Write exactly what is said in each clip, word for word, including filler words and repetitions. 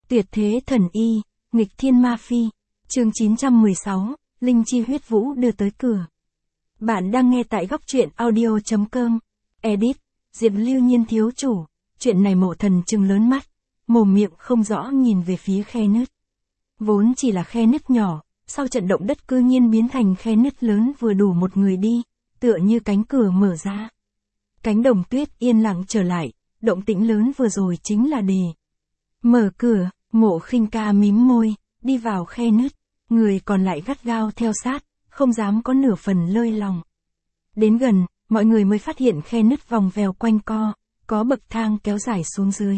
Tuyệt thế thần y, nghịch thiên ma phi. Chương chín trăm mười sáu, Linh chi huyết vũ đưa tới cửa. Bạn đang nghe tại góc truyện audio chấm com. Edit, Diệp Lưu Nhiên thiếu chủ. Chuyện này Mộ Thần trừng lớn mắt, mồm miệng không rõ nhìn về phía khe nứt. Vốn chỉ là khe nứt nhỏ, sau trận động đất cư nhiên biến thành khe nứt lớn vừa đủ một người đi, tựa như cánh cửa mở ra. Cánh đồng tuyết yên lặng trở lại, động tĩnh lớn vừa rồi chính là đề. Mở cửa, Mộ Khinh Ca mím môi, đi vào khe nứt, người còn lại gắt gao theo sát, không dám có nửa phần lơi lòng. Đến gần, mọi người mới phát hiện khe nứt vòng vèo quanh co, có bậc thang kéo dài xuống dưới.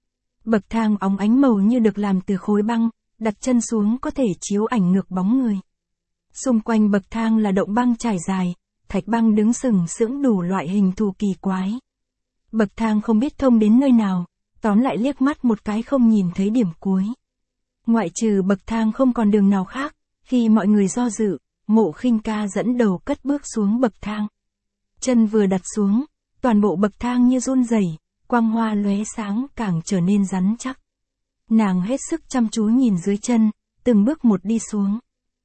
Bậc thang óng ánh màu như được làm từ khối băng, đặt chân xuống có thể chiếu ảnh ngược bóng người. Xung quanh bậc thang là động băng trải dài, thạch băng đứng sừng sững đủ loại hình thù kỳ quái. Bậc thang không biết thông đến nơi nào, tóm lại liếc mắt một cái không nhìn thấy điểm cuối. Ngoại trừ bậc thang không còn đường nào khác, khi mọi người do dự, Mộ Khinh Ca dẫn đầu cất bước xuống bậc thang. Chân vừa đặt xuống, toàn bộ bậc thang như run rẩy, quang hoa lóe sáng càng trở nên rắn chắc. Nàng hết sức chăm chú nhìn dưới chân, từng bước một đi xuống.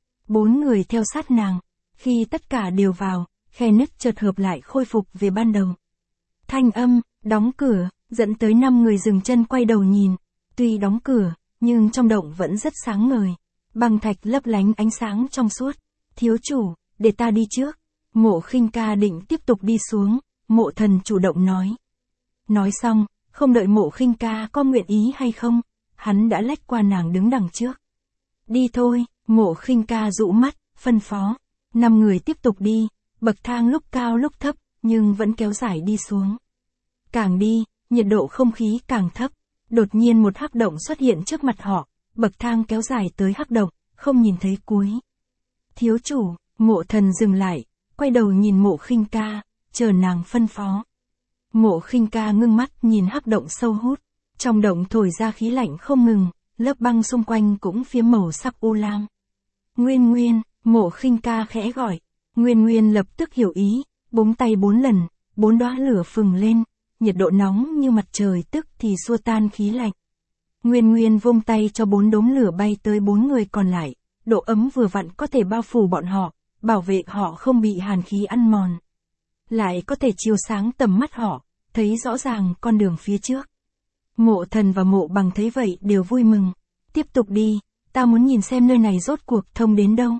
Bốn người theo sát nàng, khi tất cả đều vào, khe nứt chợt hợp lại khôi phục về ban đầu. Thanh âm, đóng cửa, dẫn tới năm người dừng chân quay đầu nhìn, tuy đóng cửa, nhưng trong động vẫn rất sáng ngời, băng thạch lấp lánh ánh sáng trong suốt. Thiếu chủ, để ta đi trước. Mộ Khinh Ca định tiếp tục đi xuống, Mộ Thần chủ động nói. Nói xong, không đợi Mộ Khinh Ca có nguyện ý hay không, hắn đã lách qua nàng đứng đằng trước. Đi thôi, Mộ Khinh Ca dụ mắt, phân phó. Năm người tiếp tục đi, bậc thang lúc cao lúc thấp, nhưng vẫn kéo dài đi xuống. Càng đi, nhiệt độ không khí càng thấp. Đột nhiên một hắc động xuất hiện trước mặt họ, bậc thang kéo dài tới hắc động, không nhìn thấy cuối. Thiếu chủ, Mộ Thần dừng lại, quay đầu nhìn Mộ Khinh Ca, chờ nàng phân phó. Mộ Khinh Ca ngưng mắt nhìn hắc động sâu hút, trong động thổi ra khí lạnh không ngừng, lớp băng xung quanh cũng phiếm màu sắc u lam. Nguyên Nguyên, Mộ Khinh Ca khẽ gọi, Nguyên Nguyên lập tức hiểu ý, búng tay bốn lần, bốn đóa lửa phừng lên, nhiệt độ nóng như mặt trời tức thì xua tan khí lạnh. Nguyên Nguyên vung tay cho bốn đốm lửa bay tới bốn người còn lại, độ ấm vừa vặn có thể bao phủ bọn họ, bảo vệ họ không bị hàn khí ăn mòn. Lại có thể chiếu sáng tầm mắt họ, thấy rõ ràng con đường phía trước. Mộ Thần và Mộ Bằng thấy vậy đều vui mừng. Tiếp tục đi, ta muốn nhìn xem nơi này rốt cuộc thông đến đâu.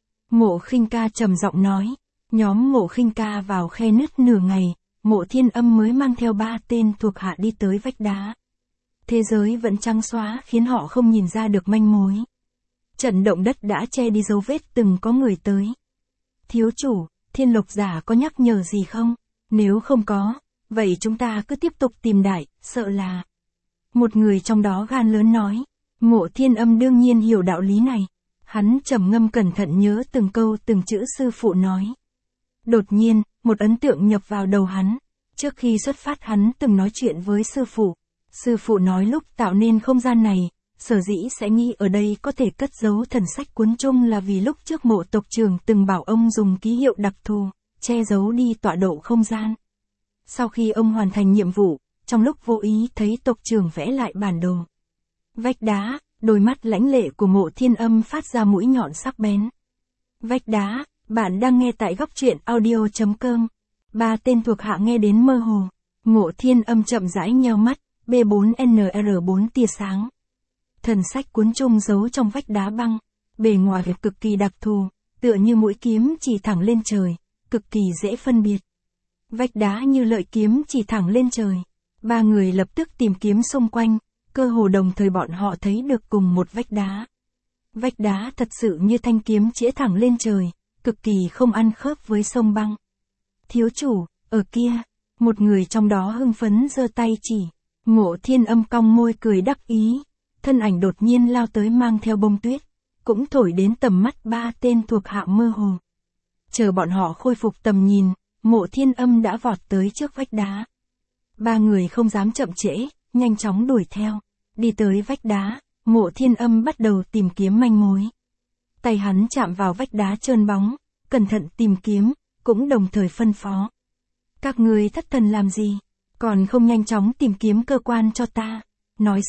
Mộ Khinh Ca trầm giọng nói. Nhóm Mộ Khinh Ca vào khe nứt nửa ngày, Mộ Thiên Âm mới mang theo ba tên thuộc hạ đi tới vách đá. Thế giới vẫn trắng xóa khiến họ không nhìn ra được manh mối. Trận động đất đã che đi dấu vết từng có người tới. Thiếu chủ, Thiên Lộc giả có nhắc nhở gì không? Nếu không có, vậy chúng ta cứ tiếp tục tìm đại, sợ là... Một người trong đó gan lớn nói. Mộ Thiên Âm đương nhiên hiểu đạo lý này. Hắn trầm ngâm cẩn thận nhớ từng câu từng chữ sư phụ nói. Đột nhiên, một ấn tượng nhập vào đầu hắn. Trước khi xuất phát hắn từng nói chuyện với sư phụ. Sư phụ nói lúc tạo nên không gian này, sở dĩ sẽ nghĩ ở đây có thể cất giấu thần sách cuốn chung là vì lúc trước Mộ tộc trưởng từng bảo ông dùng ký hiệu đặc thù, che giấu đi tọa độ không gian. Sau khi ông hoàn thành nhiệm vụ, trong lúc vô ý thấy tộc trưởng vẽ lại bản đồ. Vách đá, đôi mắt lãnh lệ của Mộ Thiên Âm phát ra mũi nhọn sắc bén. Vách đá, bạn đang nghe tại góc truyện audio chấm com. Ba tên thuộc hạ nghe đến mơ hồ. Mộ Thiên Âm chậm rãi nheo mắt, B bốn N R bốn tia sáng. Thần sách cuốn chung giấu trong vách đá băng, bề ngoài cực kỳ đặc thù, tựa như mũi kiếm chỉ thẳng lên trời, cực kỳ dễ phân biệt. Vách đá như lợi kiếm chỉ thẳng lên trời. Ba người lập tức tìm kiếm xung quanh, cơ hồ đồng thời bọn họ thấy được cùng một vách đá. Vách đá thật sự như thanh kiếm chĩa thẳng lên trời, cực kỳ không ăn khớp với sông băng. Thiếu chủ, ở kia, một người trong đó hưng phấn giơ tay chỉ. Mộ Thiên Âm cong môi cười đắc ý, thân ảnh đột nhiên lao tới mang theo bông tuyết, cũng thổi đến tầm mắt ba tên thuộc hạ mơ hồ. Chờ bọn họ khôi phục tầm nhìn, Mộ Thiên Âm đã vọt tới trước vách đá. Ba người không dám chậm trễ, nhanh chóng đuổi theo. Đi tới vách đá, Mộ Thiên Âm bắt đầu tìm kiếm manh mối. Tay hắn chạm vào vách đá trơn bóng, cẩn thận tìm kiếm, cũng đồng thời phân phó. Các người thất thần làm gì? Còn không nhanh chóng tìm kiếm cơ quan cho ta. Nói xong,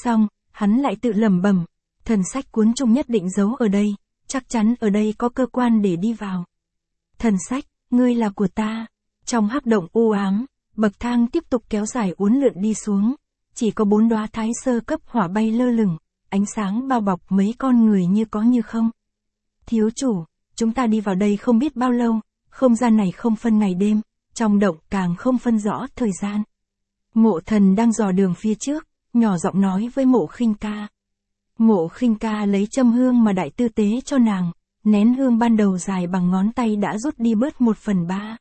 hắn lại tự lẩm bẩm, thần sách cuốn chung nhất định giấu ở đây, chắc chắn ở đây có cơ quan để đi vào. Thần sách, ngươi là của ta. Trong hắc động u ám, bậc thang tiếp tục kéo dài uốn lượn đi xuống, chỉ có bốn đóa thái sơ cấp hỏa bay lơ lửng, ánh sáng bao bọc mấy con người như có như không. Thiếu chủ, chúng ta đi vào đây không biết bao lâu, không gian này không phân ngày đêm, trong động càng không phân rõ thời gian. Mộ Thần đang dò đường phía trước, nhỏ giọng nói với Mộ Khinh Ca. Mộ Khinh Ca lấy châm hương mà đại tư tế cho nàng, nén hương ban đầu dài bằng ngón tay đã rút đi bớt một phần ba.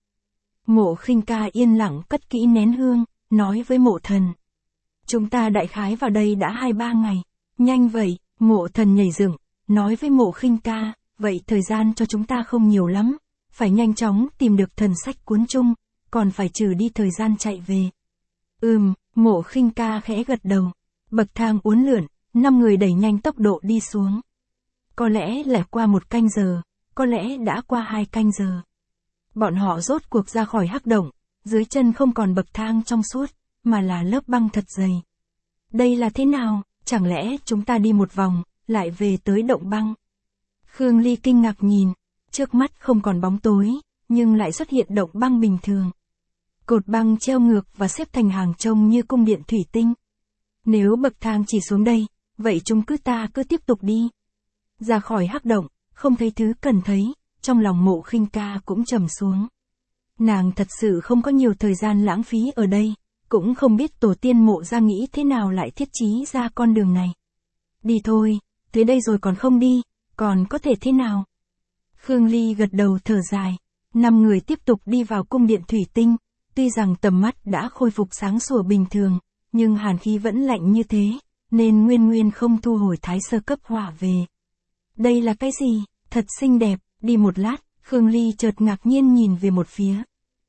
Mộ Khinh Ca yên lặng cất kỹ nén hương, nói với Mộ Thần. Chúng ta đại khái vào đây đã hai ba ngày. Nhanh vậy, Mộ Thần nhảy dựng, nói với Mộ Khinh Ca, vậy thời gian cho chúng ta không nhiều lắm, phải nhanh chóng tìm được thần sách cuốn chung, còn phải trừ đi thời gian chạy về. Ừm, Mộ Khinh Ca khẽ gật đầu. Bậc thang uốn lượn, năm người đẩy nhanh tốc độ đi xuống. Có lẽ là qua một canh giờ, có lẽ đã qua hai canh giờ. Bọn họ rốt cuộc ra khỏi hắc động, dưới chân không còn bậc thang trong suốt, mà là lớp băng thật dày. Đây là thế nào, chẳng lẽ chúng ta đi một vòng, lại về tới động băng? Khương Ly kinh ngạc nhìn, trước mắt không còn bóng tối, nhưng lại xuất hiện động băng bình thường. Cột băng treo ngược và xếp thành hàng trông như cung điện thủy tinh. Nếu bậc thang chỉ xuống đây, vậy chúng cứ ta cứ tiếp tục đi. Ra khỏi hắc động, không thấy thứ cần thấy, trong lòng Mộ Khinh Ca cũng trầm xuống. Nàng thật sự không có nhiều thời gian lãng phí ở đây, cũng không biết tổ tiên Mộ gia nghĩ thế nào lại thiết chí ra con đường này. Đi thôi, tới đây rồi còn không đi, còn có thể thế nào? Khương Ly gật đầu thở dài, năm người tiếp tục đi vào cung điện thủy tinh, tuy rằng tầm mắt đã khôi phục sáng sủa bình thường, nhưng hàn khí vẫn lạnh như thế, nên Nguyên Nguyên không thu hồi thái sơ cấp hỏa về. Đây là cái gì? Thật xinh đẹp. Đi một lát, Khương Ly chợt ngạc nhiên nhìn về một phía.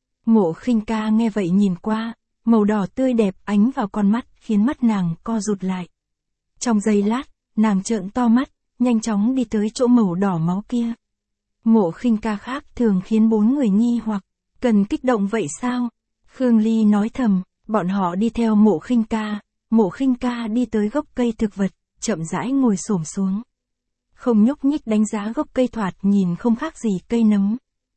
Mộ Khinh Ca nghe vậy nhìn qua, màu đỏ tươi đẹp ánh vào con mắt khiến mắt nàng co rụt lại. Trong giây lát, nàng trợn to mắt, nhanh chóng đi tới chỗ màu đỏ máu kia. Mộ Khinh Ca khác thường khiến bốn người nghi hoặc, cần kích động vậy sao? Khương Ly nói thầm, bọn họ đi theo Mộ Khinh Ca, Mộ Khinh Ca đi tới gốc cây thực vật, chậm rãi ngồi xổm xuống. Không nhúc nhích đánh giá gốc cây thoạt nhìn không khác gì cây nấm.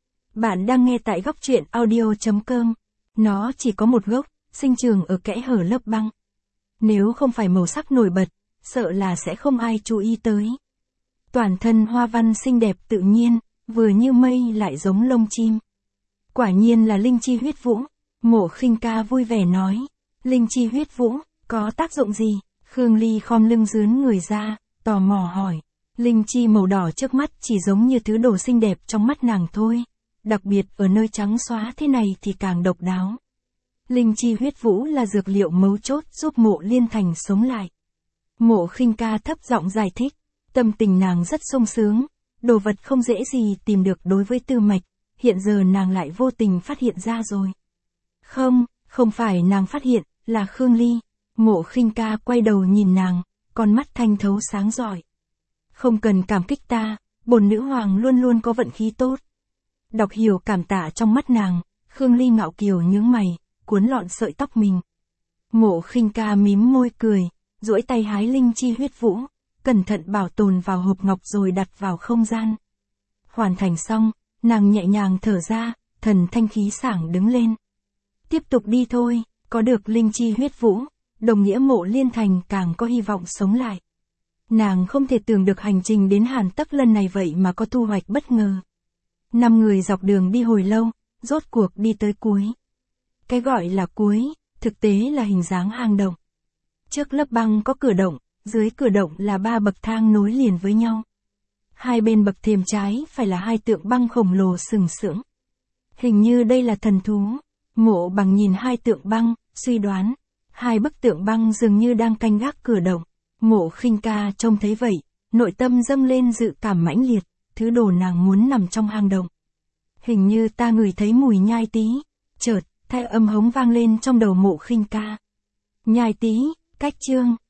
Bạn đang nghe tại góc truyện audio chấm com. Nó chỉ có một gốc, sinh trưởng ở kẽ hở lớp băng. Nếu không phải màu sắc nổi bật, sợ là sẽ không ai chú ý tới. Toàn thân hoa văn xinh đẹp tự nhiên, vừa như mây lại giống lông chim. Quả nhiên là linh chi huyết vũ. Mộ Khinh Ca vui vẻ nói. Linh chi huyết vũ, có tác dụng gì? Khương Ly khom lưng dướn người ra, tò mò hỏi. Linh chi màu đỏ trước mắt chỉ giống như thứ đồ xinh đẹp trong mắt nàng thôi, đặc biệt ở nơi trắng xóa thế này thì càng độc đáo. Linh chi huyết vũ là dược liệu mấu chốt giúp Mộ Liên Thành sống lại. Mộ Khinh Ca thấp giọng giải thích, tâm tình nàng rất sung sướng, đồ vật không dễ gì tìm được đối với Tư Mạch, hiện giờ nàng lại vô tình phát hiện ra rồi. Không, không phải nàng phát hiện, là Khương Ly. Mộ Khinh Ca quay đầu nhìn nàng, con mắt thanh thấu sáng rọi. Không cần cảm kích ta, bổn nữ hoàng luôn luôn có vận khí tốt. Đọc hiểu cảm tạ trong mắt nàng, Khương Ly ngạo kiều nhướng mày, cuốn lọn sợi tóc mình. Mộ Khinh Ca mím môi cười, duỗi tay hái linh chi huyết vũ, cẩn thận bảo tồn vào hộp ngọc rồi đặt vào không gian. Hoàn thành xong, nàng nhẹ nhàng thở ra, thần thanh khí sảng đứng lên. Tiếp tục đi thôi, có được linh chi huyết vũ, đồng nghĩa Mộ Liên Thành càng có hy vọng sống lại. Nàng không thể tưởng được hành trình đến Hàn Tắc lần này vậy mà có thu hoạch bất ngờ. Năm người dọc đường đi hồi lâu, rốt cuộc đi tới cuối. Cái gọi là cuối, thực tế là hình dáng hang động. Trước lớp băng có cửa động, dưới cửa động là ba bậc thang nối liền với nhau. Hai bên bậc thềm trái phải là hai tượng băng khổng lồ sừng sững. Hình như đây là thần thú. Mộ Bằng nhìn hai tượng băng, suy đoán, hai bức tượng băng dường như đang canh gác cửa động. Mộ Khinh Ca trông thấy vậy, nội tâm dâng lên dự cảm mãnh liệt, thứ đồ nàng muốn nằm trong hang động. Hình như ta ngửi thấy mùi nhai tí, chợt, thanh âm hống vang lên trong đầu Mộ Khinh Ca. Nhai tí, cách chương,